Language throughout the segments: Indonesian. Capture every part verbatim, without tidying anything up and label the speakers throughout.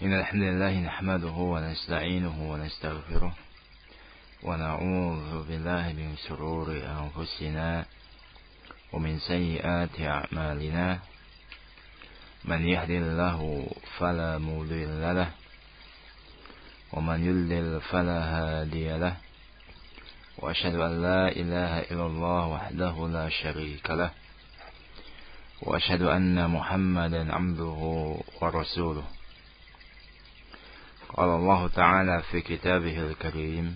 Speaker 1: إن الحمد لله نحمده ونستعينه ونستغفره ونعوذ بالله من شرور أنفسنا ومن سيئات أعمالنا من يهد الله فلا مضل له ومن يضلل فلا هادي له وأشهد أن لا إله إلا الله وحده لا شريك له وأشهد أن محمدا عبده ورسوله. قال الله تعالى في كتابه الكريم: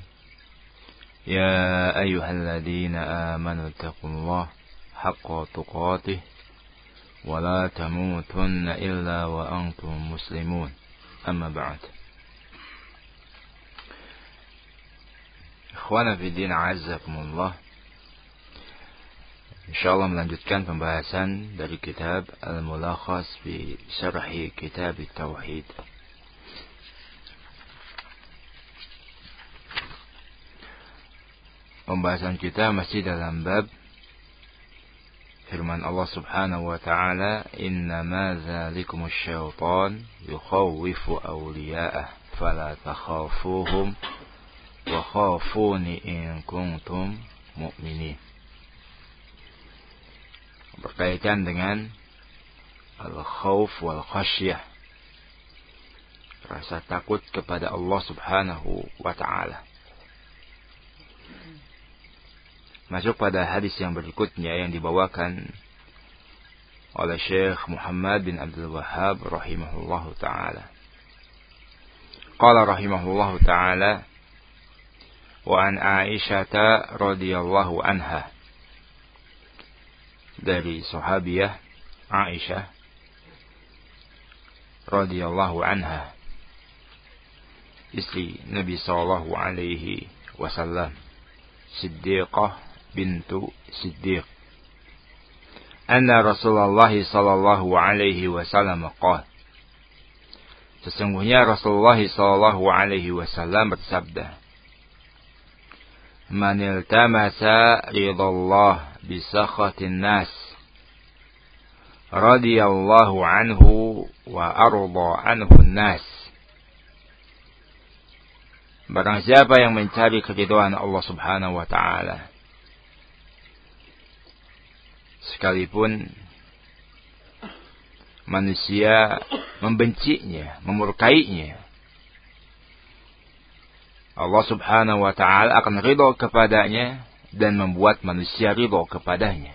Speaker 1: يا أيها الذين آمنوا اتقوا الله حق تقاته ولا تموتن إلا وأنتم مسلمون. أما بعد. Ikhwana fiddin a'azzakumullah. Insyaallah melanjutkan pembahasan dari kitab Al-Mulakhas fi Syarhi Kitab Tauhid. Pembahasan kita masih dalam bab firman Allah Subhanahu wa taala, "Innama dzalikumus syaitan yukhawwifu awliya'ah fala takhafuhum wa khafuni in kuntum mu'minin." Berkaitan dengan al-khauf wal khasyah, rasa takut kepada Allah Subhanahu wa taala. Masuk pada hadis yang berikutnya yang dibawakan oleh Syekh Muhammad bin Abdul Wahhab rahimahullahu taala. Qala rahimahullahu taala: wa an Aisyah radhiyallahu anha, dari sahabiyah Aisyah radhiyallahu anha, istri Nabi sallallahu alaihi wasallam, Siddiqah bintu Siddiq, anna Rasulullah sallallahu alaihi wasallam qala, sesungguhnya Rasulullah sallallahu alaihi wasallam bersabda, man iltamasa ridallah bi sakhatin nas radiyallahu anhu wa arda anhu nas. Barang siapa yang mencari keridhaan Allah Subhanahu wa taala, sekalipun manusia membencinya, memurkainya, Allah Subhanahu wa taala akan ridha kepadanya dan membuat manusia ridha kepadanya.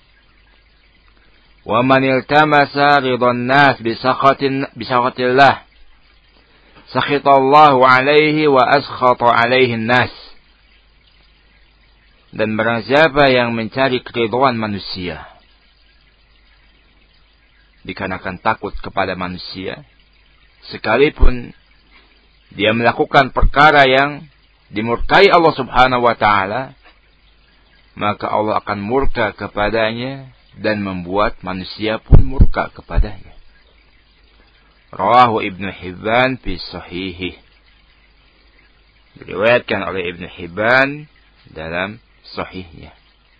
Speaker 1: Wa man iltamasa ridhan nas bi sakhatin bi sakhatillah sakhitallahu alaihi wa askhata alaihi nas. Dan barang siapa yang mencari keridhaan manusia dikarenakan takut kepada manusia, sekalipun dia melakukan perkara yang dimurkai Allah Subhanahu wa taala, maka Allah akan murka kepadanya dan membuat manusia pun murka kepadanya. Rawahu Ibnu Hibban fi Sahihih. Diriwayatkan oleh Ibnu Hibban dalam sahihnya.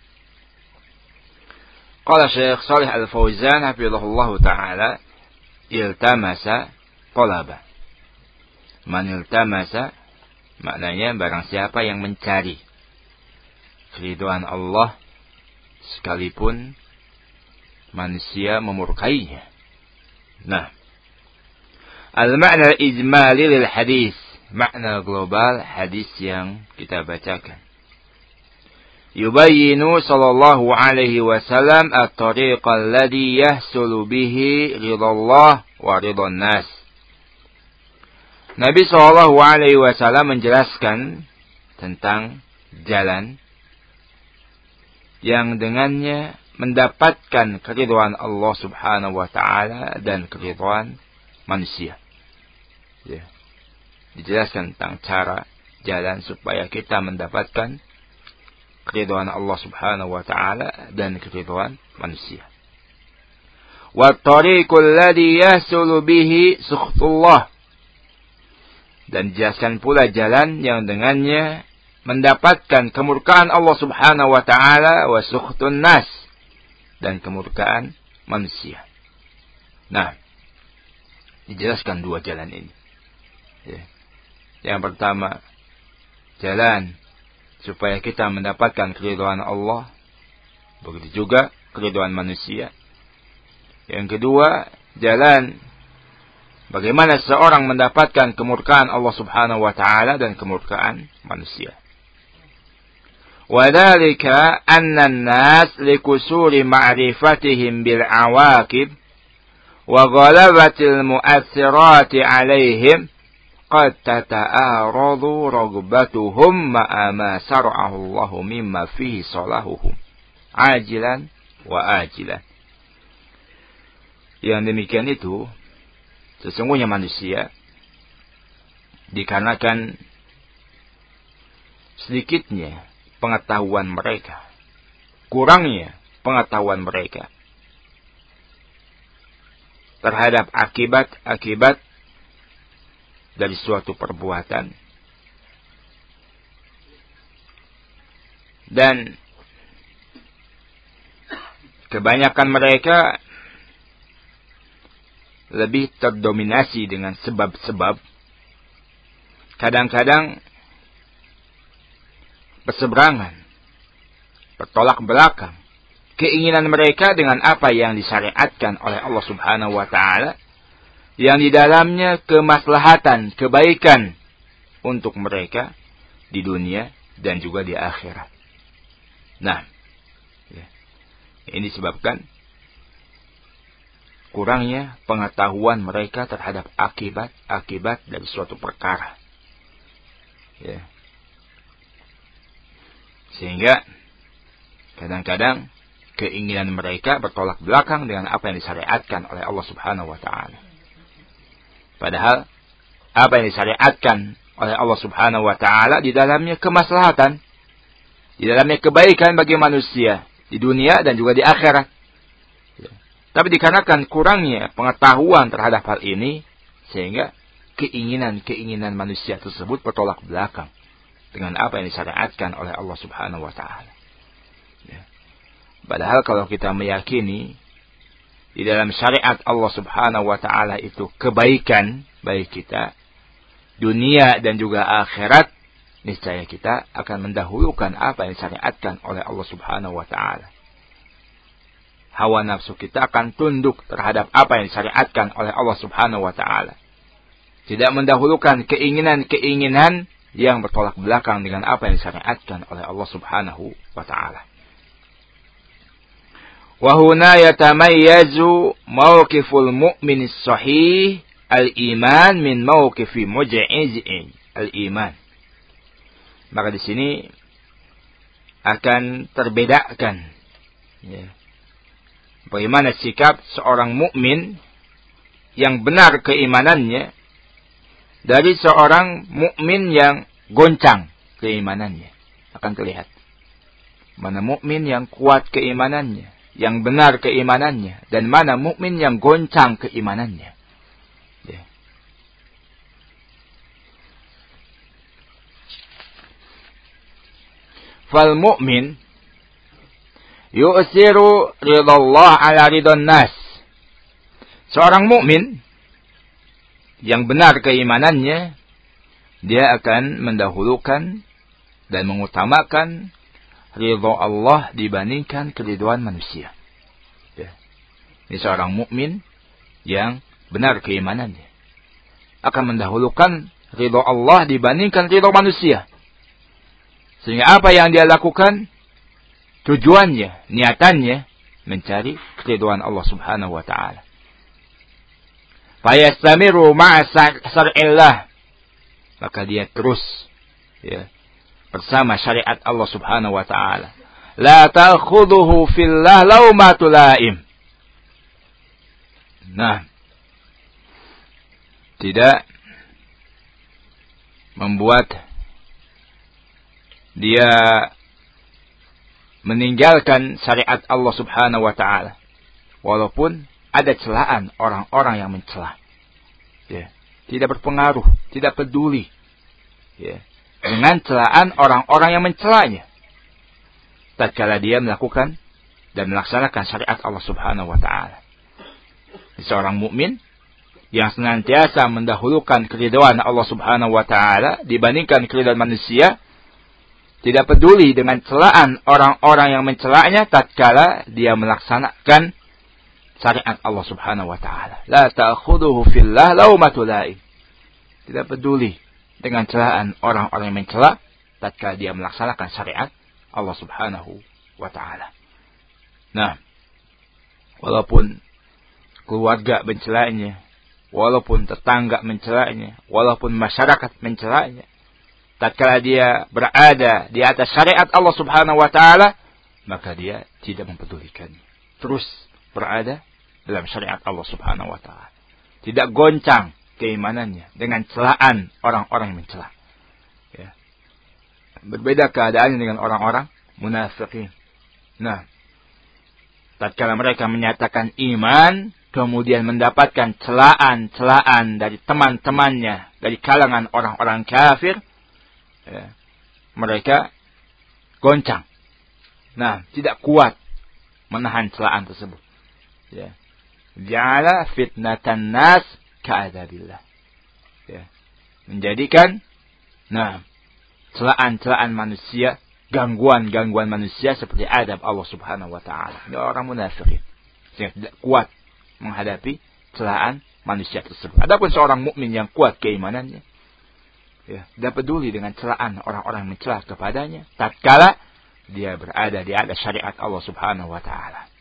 Speaker 1: Qala Syekh Shalih Al-Fauzan hafizahullah taala, iltamasa talaba. Man iltamasa maknanya barang siapa yang mencari keridhaan Allah sekalipun manusia memurkainya. Nah, al-ma'na al-ijmali lil hadis, makna global hadis yang kita bacakan. Yubayyinu sallallahu alaihi wasallam at-tariqa alladhi yahsulu bihi ridallah wa ridhan nas. Nabi sallallahu alaihi wasallam menjelaskan tentang jalan yang dengannya mendapatkan keridhaan Allah Subhanahu wa taala dan keridhaan manusia. Ya. Dijelaskan tentang cara jalan supaya kita mendapatkan keridhaan Allah Subhanahu wa taala dan keridhaan manusia. Wa tariqul ladzi yahsulu bihi sukhtullah. Dan dijelaskan pula jalan yang dengannya mendapatkan kemurkaan Allah Subhanahu wa taala wa sukhtun nas, dan kemurkaan manusia. Nah, dijelaskan dua jalan ini. Ya. Yang pertama, jalan supaya kita mendapatkan keridhaan Allah. Begitu juga keridhaan manusia. Yang kedua, jalan bagaimana seseorang mendapatkan kemurkaan Allah Subhanahu wa taala dan kemurkaan manusia. وَذَلِكَ أَنَّ النَّاسَ لِكُسُورِ مَعْرِفَتِهِمْ بِالْعَوَاقِبِ وَغَلَبَةِ الْمُؤَثِّرَاتِ عَلَيْهِمْ قَدْ تَتَعَارَضُ رَغْبَتُهُمْ مَعَ مَا شَرَعَهُ اللَّهُ مِمَّا فِيهِ صَلَاحُهُمْ عَاجِلًا وَآجِلًا. Yang demikian itu sesungguhnya manusia dikarenakan sedikitnya pengetahuan mereka, kurangnya pengetahuan mereka terhadap akibat-akibat dari suatu perbuatan, dan kebanyakan mereka lebih terdominasi dengan sebab-sebab. Kadang-kadang berseberangan, bertolak belakang keinginan mereka dengan apa yang disyariatkan oleh Allah Subhanahu wa taala, yang di dalamnya kemaslahatan, kebaikan untuk mereka di dunia dan juga di akhirat. Nah, ya, ini disebabkan kurangnya pengetahuan mereka terhadap akibat-akibat dari suatu perkara. Ya. Sehingga kadang-kadang keinginan mereka bertolak belakang dengan apa yang disyariatkan oleh Allah Subhanahu wa taala. Padahal apa yang disyariatkan oleh Allah Subhanahu wa taala di dalamnya kemaslahatan, di dalamnya kebaikan bagi manusia di dunia dan juga di akhirat. Tapi dikarenakan kurangnya pengetahuan terhadap hal ini, sehingga keinginan-keinginan manusia tersebut bertolak belakang dengan apa yang disyariatkan oleh Allah Subhanahu wa taala. Ya. Padahal kalau kita meyakini di dalam syariat Allah Subhanahu wa taala itu kebaikan bagi kita dunia dan juga akhirat, niscaya kita akan mendahulukan apa yang disyariatkan oleh Allah Subhanahu wa taala. Hawa nafsu kita akan tunduk terhadap apa yang disyariatkan oleh Allah Subhanahu wa taala. Tidak mendahulukan keinginan-keinginan yang bertolak belakang dengan apa yang disyariatkan oleh Allah Subhanahu wa taala. Wa huna yatamayyazu mawqiful mu'min as-sahih al-iman min mawqifi muj'iz al-iman. Maka di sini akan terbedakan, ya, bagaimana sikap seorang mukmin yang benar keimanannya dari seorang mukmin yang goncang keimanannya. Akan terlihat mana mukmin yang kuat keimanannya, yang benar keimanannya, dan mana mukmin yang goncang keimanannya. Ya. Fal mu'min yu'siru ridallah ala ridon nas. Seorang mukmin yang benar keimanannya, dia akan mendahulukan dan mengutamakan ridha Allah dibandingkan keridhaan manusia. Ya. Ini seorang mukmin yang benar keimanannya akan mendahulukan ridha Allah dibandingkan ridha manusia. Sehingga apa yang dia lakukan, tujuannya, niatannya mencari keridhaan Allah Subhanahu wa taala. Fayastamiru ma'a syar'illah, maka dia terus, ya, bersama syariat Allah Subhanahu wa taala. La ta'khudhuhu fillah lawmatu la'im. Nah, tidak membuat dia meninggalkan syariat Allah Subhanahu wa taala walaupun ada celaan orang-orang yang mencela. Ya, tidak berpengaruh, tidak peduli, ya, dengan celaan orang-orang yang mencelanya, tatkala dia melakukan dan melaksanakan syariat Allah Subhanahu wa taala. Seorang mukmin yang senantiasa mendahulukan keridhaan Allah Subhanahu wa taala dibandingkan keridhaan manusia, tidak peduli dengan celaan orang-orang yang mencelaknya tatkala dia melaksanakan syariat Allah Subhanahu wa taala. La ta'khudhuhu fillah laumatu laim. Tidak peduli dengan celaan orang-orang yang mencela tatkala dia melaksanakan syariat Allah Subhanahu wa taala. Nah, walaupun keluarga mencelanya, walaupun tetangga mencelanya, walaupun masyarakat mencelanya, tatkala dia berada di atas syariat Allah Subhanahu wa taala, maka dia tidak mempedulikannya. Terus berada dalam syariat Allah Subhanahu wa taala. Tidak goncang keimanannya dengan celaan orang-orang yang mencela. Ya. Berbeda keadaannya dengan orang-orang munafikin. Nah, tatkala mereka menyatakan iman, kemudian mendapatkan celaan-celaan dari teman-temannya, dari kalangan orang-orang kafir, ya, mereka goncang. Nah, tidak kuat menahan celaan tersebut. Ya. Ja'ala fitnatan nas ka'adabillah. Ya. Menjadikan, nah, celaan-celaan manusia, gangguan-gangguan manusia seperti adab Allah Subhanahu wa taala. Ini orang munafikin. Sehingga tidak kuat menghadapi celaan manusia tersebut. Adapun seorang mukmin yang kuat keimanannya, ya, tidak peduli dengan celaan orang-orang yang mencela kepadanya tatkala dia berada di atas syariat Allah Subhanahu wa taala.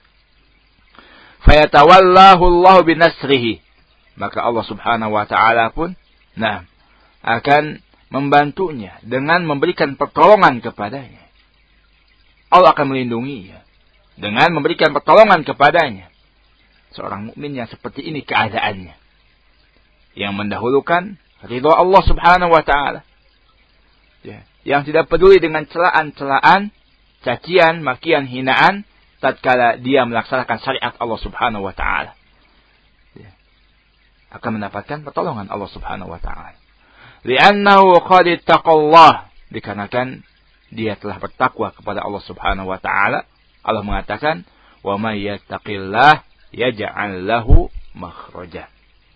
Speaker 1: Fayatawallahu Allah binasrihi. Maka Allah Subhanahu wa taala pun nah akan membantunya dengan memberikan pertolongan kepadanya. Allah akan melindunginya dengan memberikan pertolongan kepadanya. Seorang mukmin yang seperti ini keadaannya, yang mendahulukan ridha Allah Subhanahu wa taala, ya, yang tidak peduli dengan celaan-celaan, cacian, makian, hinaan tatkala dia melaksanakan syariat Allah Subhanahu wa taala, ya, akan mendapatkan pertolongan Allah Subhanahu wa taala. Li'annahu qad ittaqallah, dikarenakan dia telah bertakwa kepada Allah Subhanahu wa taala. Allah mengatakan, "Wa may yattaqillah yaj'al lahu makhraja."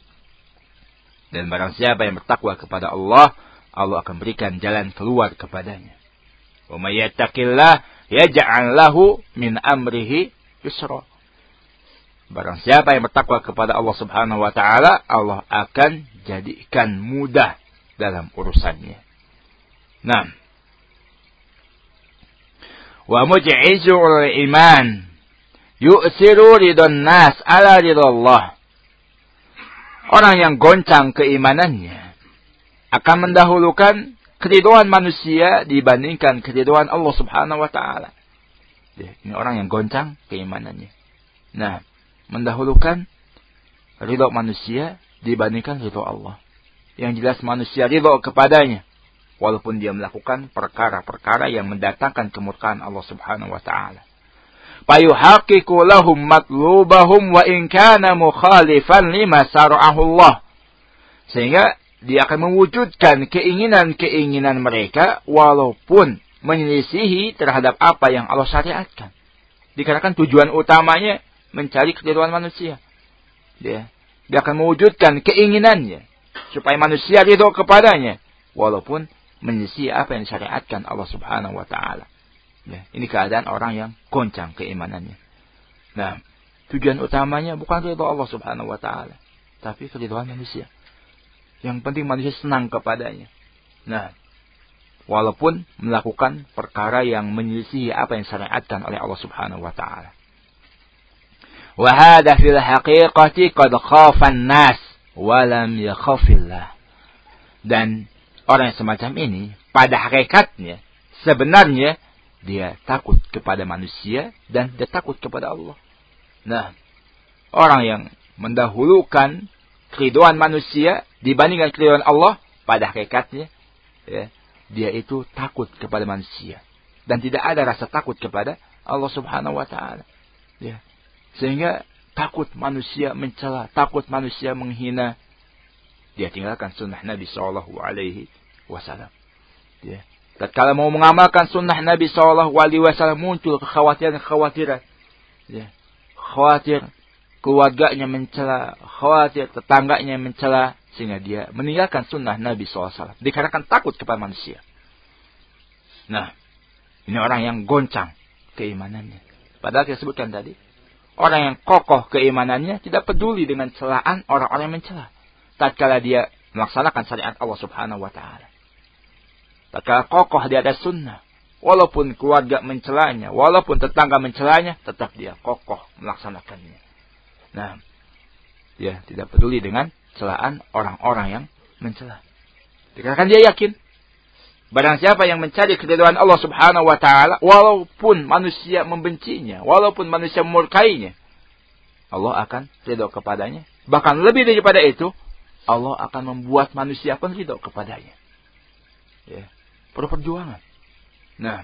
Speaker 1: Dan barang siapa yang bertakwa kepada Allah, Allah akan berikan jalan keluar kepadanya. "Wa may yattaqillah yaj'al lahu min amrihi yusra." Barang siapa yang bertakwa kepada Allah Subhanahu wa taala, Allah akan jadikan mudah dalam urusannya. Nah, wa muj'izul iman yu'siru ridon nas ala ridallah. Orang yang goncang keimanannya akan mendahulukan keridhaan manusia dibandingkan keridhaan Allah Subhanahu wa taala. Ini orang yang goncang keimanannya. Nah, mendahulukan ridha manusia dibandingkan ridha Allah. Yang jelas manusia ridha kepadanya walaupun dia melakukan perkara-perkara yang mendatangkan kemurkaan Allah Subhanahu wa taala. Fayuhaqqiqu lahum matlubahum wa in kana mukhalifan lima syara'ahu Allah. Sehingga dia akan mewujudkan keinginan-keinginan mereka walaupun menyelisihi terhadap apa yang Allah syariatkan. Dikarenakan tujuan utamanya mencari keridhaan manusia. Dia, dia akan mewujudkan keinginannya supaya manusia ridha kepadanya walaupun menyelisihi apa yang disyariatkan Allah Subhanahu wa taala. Ya, ini keadaan orang yang goncang keimanannya. Nah, tujuan utamanya bukan ridha Allah Subhanahu wa taala, tapi keridhaan manusia. Yang penting manusia senang kepadanya. Nah, walaupun melakukan perkara yang menyelisihi apa yang disyariatkan oleh Allah Subhanahu wa taala. Wa hadha fil haqiqati qad khafa an-nas wa lam yakhafillah. Dan orang yang semacam ini pada hakikatnya sebenarnya dia takut kepada manusia dan dia takut kepada Allah. Nah, orang yang mendahulukan keridhaan manusia dibandingkan keridhaan Allah pada hakikatnya, ya, dia itu takut kepada manusia dan tidak ada rasa takut kepada Allah Subhanahu wa taala. Ya. Sehingga takut manusia mencela, takut manusia menghina, dia tinggalkan sunnah Nabi sallallahu alaihi wasallam. Ya. Tatkala mau mengamalkan sunnah Nabi sallallahu alaihi wasallam muncul kekhawatiran-kekhawatiran. Ya. Khawatir keluarganya mencela, khawatir tetangganya mencela, sehingga dia meninggalkan sunnah Nabi shallallahu alaihi wasallam dikarenakan takut kepada manusia. Nah, ini orang yang goncang keimanannya. Padahal kita sebutkan tadi, orang yang kokoh keimanannya tidak peduli dengan celaan orang-orang yang mencela. Tatkala dia melaksanakan syariat Allah Subhanahu wa taala. Tatkala kokoh di atas sunnah, walaupun keluarga mencelanya, walaupun tetangga mencelanya, tetap dia kokoh melaksanakannya. Nah, dia tidak peduli dengan celaan orang-orang yang mencela. Dikarenakan dia yakin, barang siapa yang mencari keridhaan Allah Subhanahu wa taala, walaupun manusia membencinya, walaupun manusia memurkainya, Allah akan ridho kepadanya. Bahkan lebih daripada itu, Allah akan membuat manusia pun ridho kepadanya. Ya, perlu perjuangan. Nah,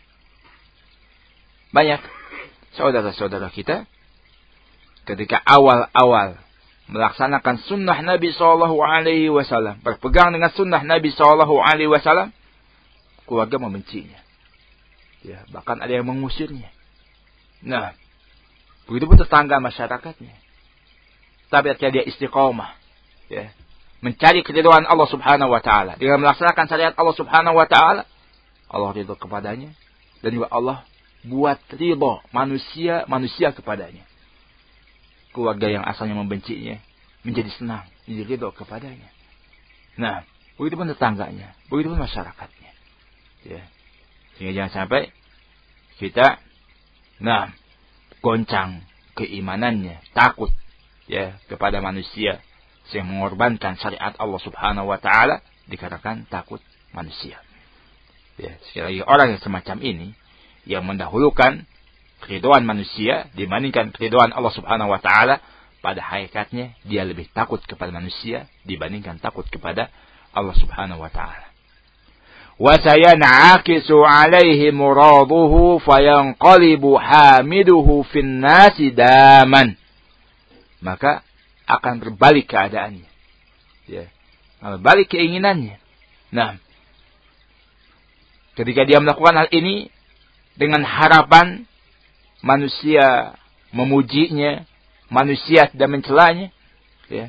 Speaker 1: banyak saudara-saudara kita ketika awal-awal melaksanakan sunnah Nabi shallallahu alaihi wasallam, berpegang dengan sunnah Nabi shallallahu alaihi wasallam, keluarga membencinya. Ya, bahkan ada yang mengusirnya. Nah, begitupun tetangga masyarakatnya. Tapi ketika dia istiqomah, ya, mencari keridhaan Allah Subhanahu wa taala, dengan melaksanakan syariat Allah Subhanahu wa taala, Allah ridho kepadanya, dan juga Allah buat ridho manusia manusia kepadanya. Keluarga yang asalnya membencinya menjadi senang, menjadi ridho kepadanya. Nah, begitupun tetangganya, begitupun masyarakatnya. Ya. Sehingga jangan sampai kita nah goncang keimanannya, takut ya kepada manusia, sehingga mengorbankan syariat Allah Subhanahu wa taala dikarenakan takut manusia. Ya, sekali lagi orang yang semacam ini yang mendahulukan keridhaan manusia dibandingkan keridhaan Allah Subhanahu wa taala, pada hakikatnya dia lebih takut kepada manusia dibandingkan takut kepada Allah Subhanahu wa taala. Wa sayan'akisu 'alaihi muraduhu fayanqalibu hamiduhu fin nasi daman. Maka akan berbalik keadaannya. Ya. Berbalik keinginannya. Nah, ketika dia melakukan hal ini dengan harapan manusia memujinya, manusia tidak mencelanya, ya,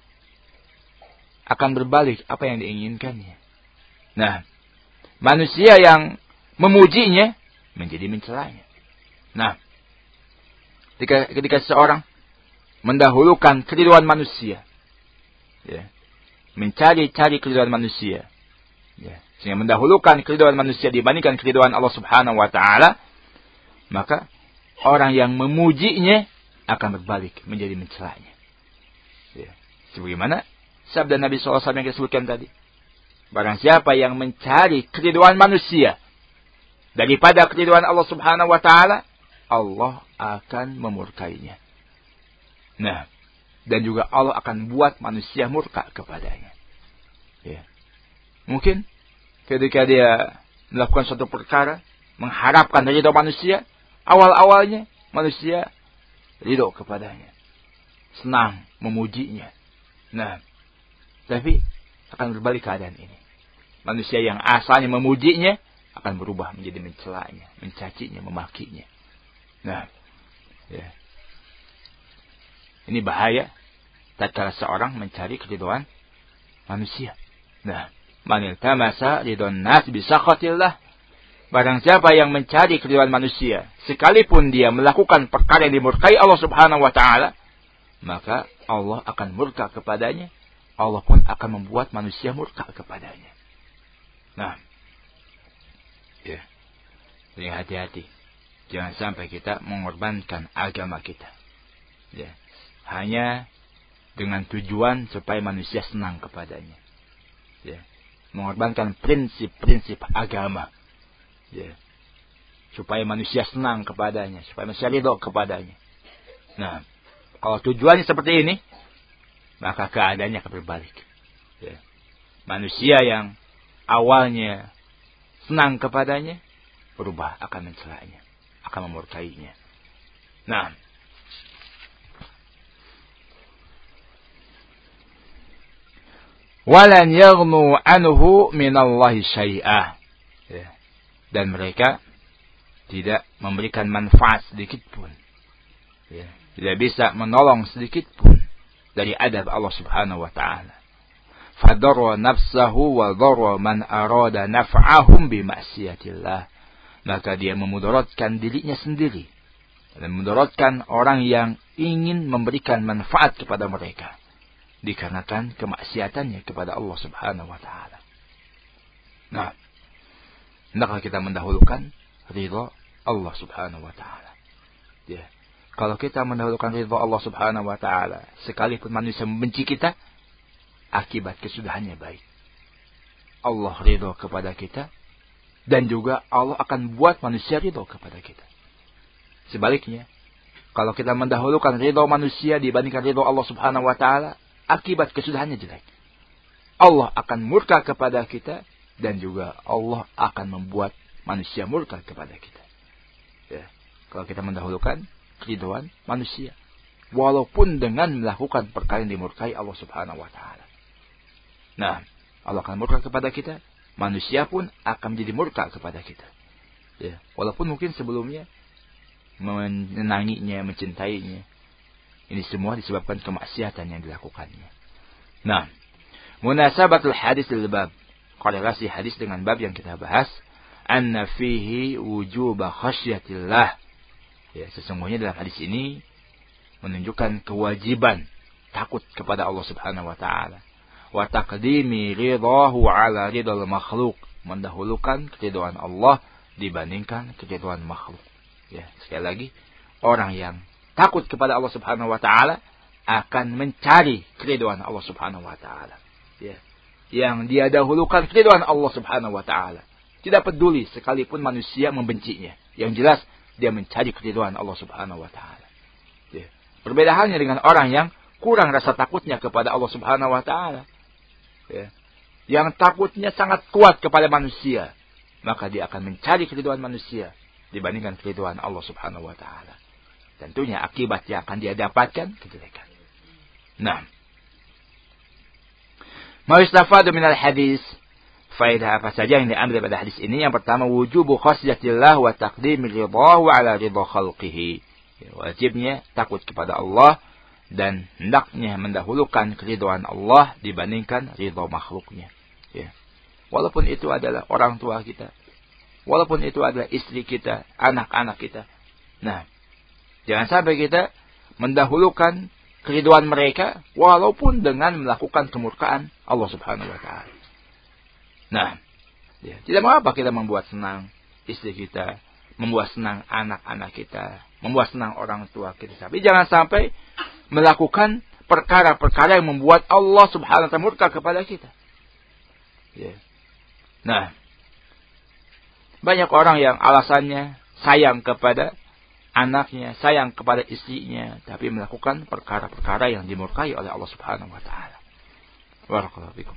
Speaker 1: akan berbalik apa yang diinginkannya. Nah, manusia yang memujinya menjadi mencelanya. Nah, ketika, ketika seseorang mendahulukan keridhaan manusia, ya, mencari-cari keridhaan manusia, ya, sehingga mendahulukan keridhaan manusia dibandingkan keridhaan Allah Subhanahu wa taala, maka orang yang memujinya akan berbalik menjadi mencelanya. Ya. Sebagaimana sabda Nabi shallallahu alaihi wasallam yang kita sebutkan tadi. Barang siapa yang mencari keridhaan manusia daripada keridhaan Allah Subhanahu wa taala, Allah akan memurkainya. Nah, dan juga Allah akan buat manusia murka kepadanya. Ya. Mungkin ketika dia melakukan suatu perkara mengharapkan ridho manusia, awal-awalnya manusia ridho kepadanya, senang memujinya. Nah, tapi akan berbalik keadaan ini. Manusia yang asalnya memujinya akan berubah menjadi mencelanya, mencacinya, memakinya. Nah, ya. Ini bahaya tatkala seorang mencari keridhaan manusia. Nah, man iltamasa ridwan nas bi sakhatillah. Barang siapa yang mencari keridhaan manusia, sekalipun dia melakukan perkara yang dimurkai Allah Subhanahu wa taala, maka Allah akan murka kepadanya. Allah pun akan membuat manusia murka kepadanya. Nah, ya, jadi hati-hati, jangan sampai kita mengorbankan agama kita, ya, hanya dengan tujuan supaya manusia senang kepadanya, ya, mengorbankan prinsip-prinsip agama, ya, supaya manusia senang kepadanya, supaya manusia ridho kepadanya. Nah, kalau tujuannya seperti ini, maka keadaannya akan berbalik. Ya. Manusia yang awalnya senang kepadanya, berubah akan mencelanya, akan memurkainya. Nah, walan yaghnu anhu minallahi syai'ah. Ya. Dan mereka tidak memberikan manfaat sedikit pun, ya, tidak bisa menolong sedikit pun dari adab Allah Subhanahu wa taala. Fadarra nafsahu wa darra man arada naf'ahum bi ma'siyatillah. Maka dia memudaratkan dirinya sendiri dan memudaratkan orang yang ingin memberikan manfaat kepada mereka dikarenakan kemaksiatannya kepada Allah Subhanahu wa taala. Nah, hendaklah kita mendahulukan ridha Allah Subhanahu wa taala. Ya. Kalau kita mendahulukan ridha Allah Subhanahu wa taala, sekalipun manusia membenci kita, akibat kesudahannya baik. Allah ridha kepada kita dan juga Allah akan buat manusia ridha kepada kita. Sebaliknya, kalau kita mendahulukan ridha manusia dibandingkan ridha Allah Subhanahu wa taala, akibat kesudahannya jelek. Allah akan murka kepada kita dan juga Allah akan membuat manusia murka kepada kita. Ya. Kalau kita mendahulukan keridhaan manusia, walaupun dengan melakukan perkara yang dimurkai Allah Subhanahu wa taala. Nah, Allah akan murka kepada kita, manusia pun akan menjadi murka kepada kita. Ya, walaupun mungkin sebelumnya menyenanginya, mencintainya. Ini semua disebabkan kemaksiatan yang dilakukannya. Nah, munasabatul hadis lil bab, korelasi hadis dengan bab yang kita bahas, anna fihi wujuba khasyatillah. Ya, sesungguhnya dalam hadis ini menunjukkan kewajiban takut kepada Allah Subhanahu wa taala. Wa taqdimi ridahu ala ridal makhluk, mendahulukan keridhaan Allah dibandingkan keridhaan makhluk. Ya, sekali lagi, orang yang takut kepada Allah Subhanahu wa taala akan mencari keridhaan Allah Subhanahu wa taala. Ya. Yang dia dahulukan keridhaan Allah Subhanahu wa taala. Tidak peduli sekalipun manusia membencinya. Yang jelas dia mencari keridhaan Allah Subhanahu wa taala. Ya. Berbeda halnya dengan orang yang kurang rasa takutnya kepada Allah Subhanahu wa taala. Ya. Yang takutnya sangat kuat kepada manusia, maka dia akan mencari keridhaan manusia dibandingkan keridhaan Allah Subhanahu wa taala. Tentunya akibat yang akan dia dapatkan kejelekan. Nah, ma yustafadu minal hadis, faedah apa saja yang diambil pada hadis ini? Yang pertama, wujubu khasyatillah wa taqdim ridahu ala ridha khalqihi. Wajibnya takut kepada Allah dan hendaknya mendahulukan keridhaan Allah dibandingkan ridha makhluknya. Ya. Walaupun itu adalah orang tua kita, walaupun itu adalah istri kita, anak-anak kita. Nah, jangan sampai kita mendahulukan keridhaan mereka walaupun dengan melakukan kemurkaan Allah Subhanahu wa taala. Nah, ya, tidak mengapa kita membuat senang istri kita, membuat senang anak-anak kita, membuat senang orang tua kita. Tapi jangan sampai melakukan perkara-perkara yang membuat Allah Subhanahu wa taala murka kepada kita. Ya. Nah, banyak orang yang alasannya sayang kepada anaknya, sayang kepada istrinya, tapi melakukan perkara-perkara yang dimurkai oleh Allah Subhanahu wa taala. Barakallahu fikum.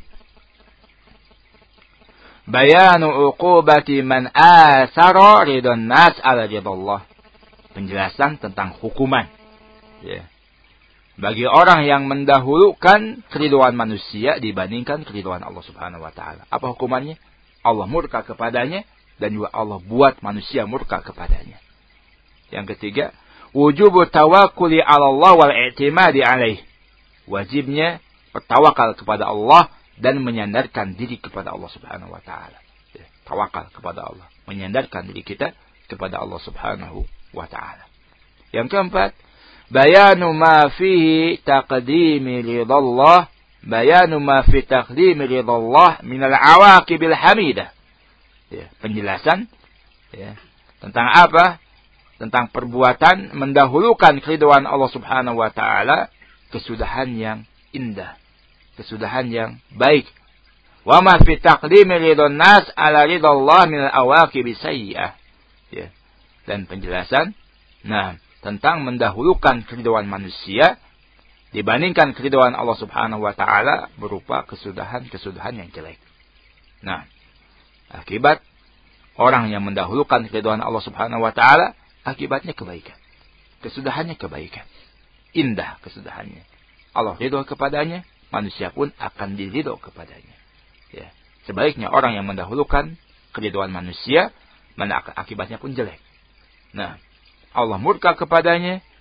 Speaker 1: Bayanu uqubati man asara ridwan nas ala ridallah. Penjelasan tentang hukuman. Ya. Bagi orang yang mendahulukan keridhaan manusia dibandingkan keridhaan Allah Subhanahu wa taala. Apa hukumannya? Allah murka kepadanya dan juga Allah buat manusia murka kepadanya. Yang ketiga, wujubu tawakkuli 'ala Allah wal i'timadi 'alaih. Wajibnya bertawakal kepada Allah dan menyandarkan diri kepada Allah Subhanahu wa taala. Ya, tawakal kepada Allah, menyandarkan diri kita kepada Allah Subhanahu wa taala. Yang keempat, bayanu ma fihi taqdimi ridallah, bayanu ma fi taqdimi ridallah min al-awaqibil hamidah. Ya, penjelasan ya, tentang apa? Tentang perbuatan mendahulukan keridhaan Allah Subhanahu wa taala, kesudahan yang indah, kesudahan yang baik. Wa ma fi taqdimi ridwan nas ala ridallah min al-awaqib sayyi'ah. Ya. Dan penjelasan nah tentang mendahulukan keridhaan manusia dibandingkan keridhaan Allah Subhanahu wa taala berupa kesudahan-kesudahan yang jelek. Nah, akibat orang yang mendahulukan keridhaan Allah Subhanahu wa taala, akibatnya kebaikan. Kesudahannya kebaikan. Indah kesudahannya. Allah ridho kepadanya, manusia pun akan diridho kepadanya. Ya. Sebaliknya orang yang mendahulukan keridhaan manusia, mana akibatnya pun jelek. Nah, Allah murka kepadanya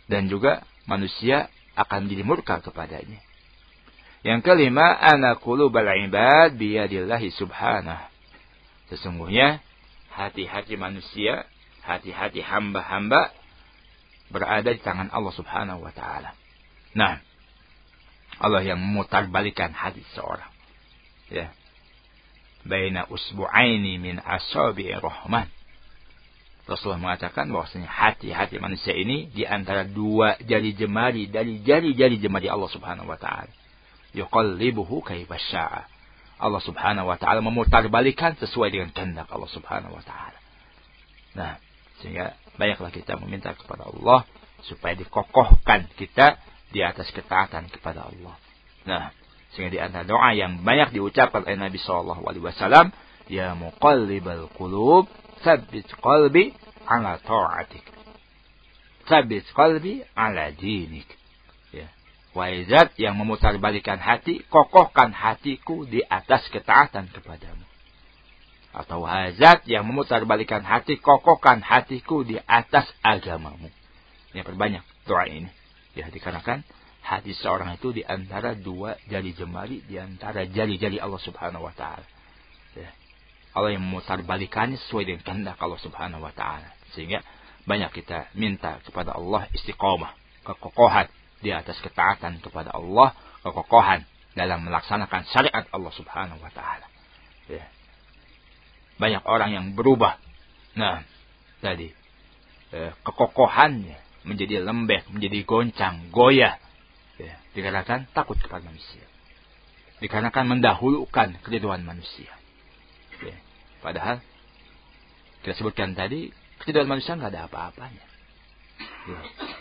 Speaker 1: Dan juga manusia akan jadi murka kepadanya. Yang kelima, ana qulubal ibad biyadillahi subhanahu. Sesungguhnya hati-hati manusia, hati-hati hamba-hamba berada di tangan Allah Subhanahu wa taala. Nah, Allah yang memutarbalikan hati seorang. Ya. Baina usbu'aini min asabi'ir rahman. Rasulullah mengatakan bahwasanya hati-hati manusia ini di antara dua jari jemari dari jari-jari jemari Allah Subhanahu wa taala. Yuqallibuhu kaifa syaa. Allah Subhanahu wa taala memutarbalikan sesuai dengan kehendak Allah Subhanahu wa taala. Nah, sehingga banyaklah kita meminta kepada Allah supaya dikokohkan kita di atas ketaatan kepada Allah. Nah, sehingga di antara doa yang banyak diucapkan oleh Nabi sallallahu alaihi wasallam, ya muqallibal qulub, tsabbit qalbi ala ta'atik. Tsabbit qalbi ala dinik. Ya. Wahai Zat yang memutarbalikan hati, kokohkan hatiku di atas ketaatan kepadamu. Atau wahai Zat yang memutarbalikan hati, kokohkan hatiku di atas agamamu. Ini perbanyak doa ini. Ya, dikarenakan hati seorang itu di antara dua jari jemari, di antara jari-jari Allah Subhanahu wa taala. Ya. Allah yang memutarbalikannya sesuai dengan kehendak Allah Subhanahu wa taala. Sehingga banyak kita minta kepada Allah istiqamah, kekokohan di atas ketaatan kepada Allah, kekokohan dalam melaksanakan syariat Allah Subhanahu wa taala. Ya. Banyak orang yang berubah. Nah, tadi eh, kekokohannya menjadi lembek, menjadi goncang, goyah. Ya, dikarenakan takut kepada manusia. Dikarenakan mendahulukan keridhaan manusia. Ya, padahal kita sebutkan tadi keridhaan manusia nggak ada apa-apanya. Ya.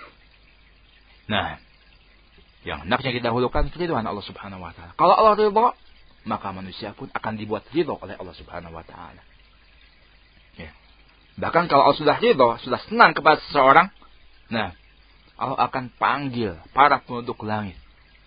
Speaker 1: Nah, yang hendaknya kita dahulukan keridhaan Allah Subhanahu wa taala. Kalau Allah ridha, maka manusia pun akan dibuat ridha oleh Allah Subhanahu wa taala. Ya. Bahkan kalau Allah sudah ridha, sudah senang kepada seseorang, nah, Allah akan panggil para penduduk langit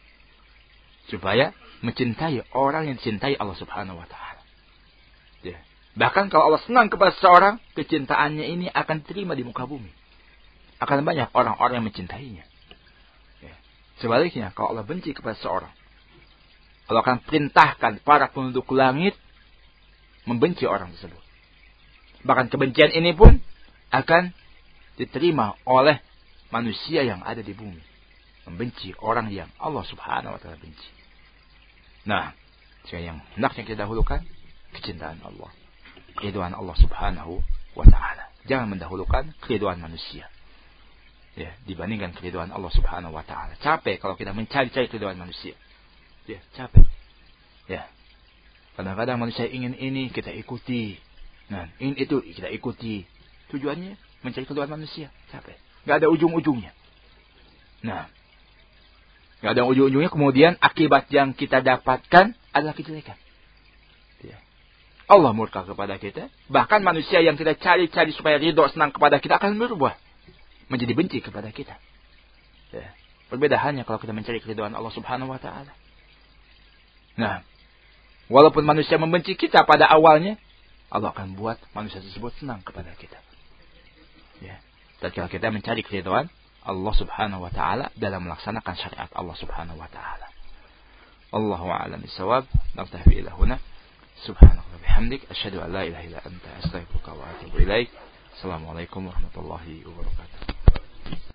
Speaker 1: supaya mencintai orang yang dicintai Allah Subhanahu wa taala. Ya. Bahkan kalau Allah senang kepada seseorang, kecintaannya ini akan diterima di muka bumi. Akan banyak orang-orang yang mencintainya. Ya. Sebaliknya, kalau Allah benci kepada seseorang, Allah akan perintahkan para penduduk langit membenci orang tersebut. Bahkan kebencian ini pun akan diterima oleh manusia yang ada di bumi. Membenci orang yang Allah Subhanahu wa taala benci. Nah, yang hendaknya kita dahulukan kecintaan Allah, keridhaan Allah Subhanahu wa taala. Jangan mendahulukan keridhaan manusia. Ya, dibandingkan keridhaan Allah Subhanahu wa taala. Capek kalau kita mencari-cari keridhaan manusia. Ya, capek. Ya. Kadang-kadang manusia ingin ini, kita ikuti. Nah, ingin itu, kita ikuti. Tujuannya mencari keridhaan manusia. Capek. Gak ada ujung-ujungnya. Nah, gak ada ujung-ujungnya. Kemudian akibat yang kita dapatkan adalah kejelekan. Ya. Allah murka kepada kita. Bahkan manusia yang kita cari-cari supaya ridho senang kepada kita akan berubah menjadi benci kepada kita. Ya. Perbedaannya kalau kita mencari keridhaan Allah Subhanahu wa taala. Nah, walaupun manusia membenci kita pada awalnya, Allah akan buat manusia tersebut senang kepada kita. Ya. Tatkala kita mencari keridhaan Allah Subhanahu wa taala dalam melaksanakan syariat Allah Subhanahu wa taala. Allahu a'lam bissawab. Naktafi ila huna. Subhanaka wa bihamdik asyhadu an la ilaha illa anta astaghfiruka wa atubu ilaik. Assalamualaikum warahmatullahi wabarakatuh.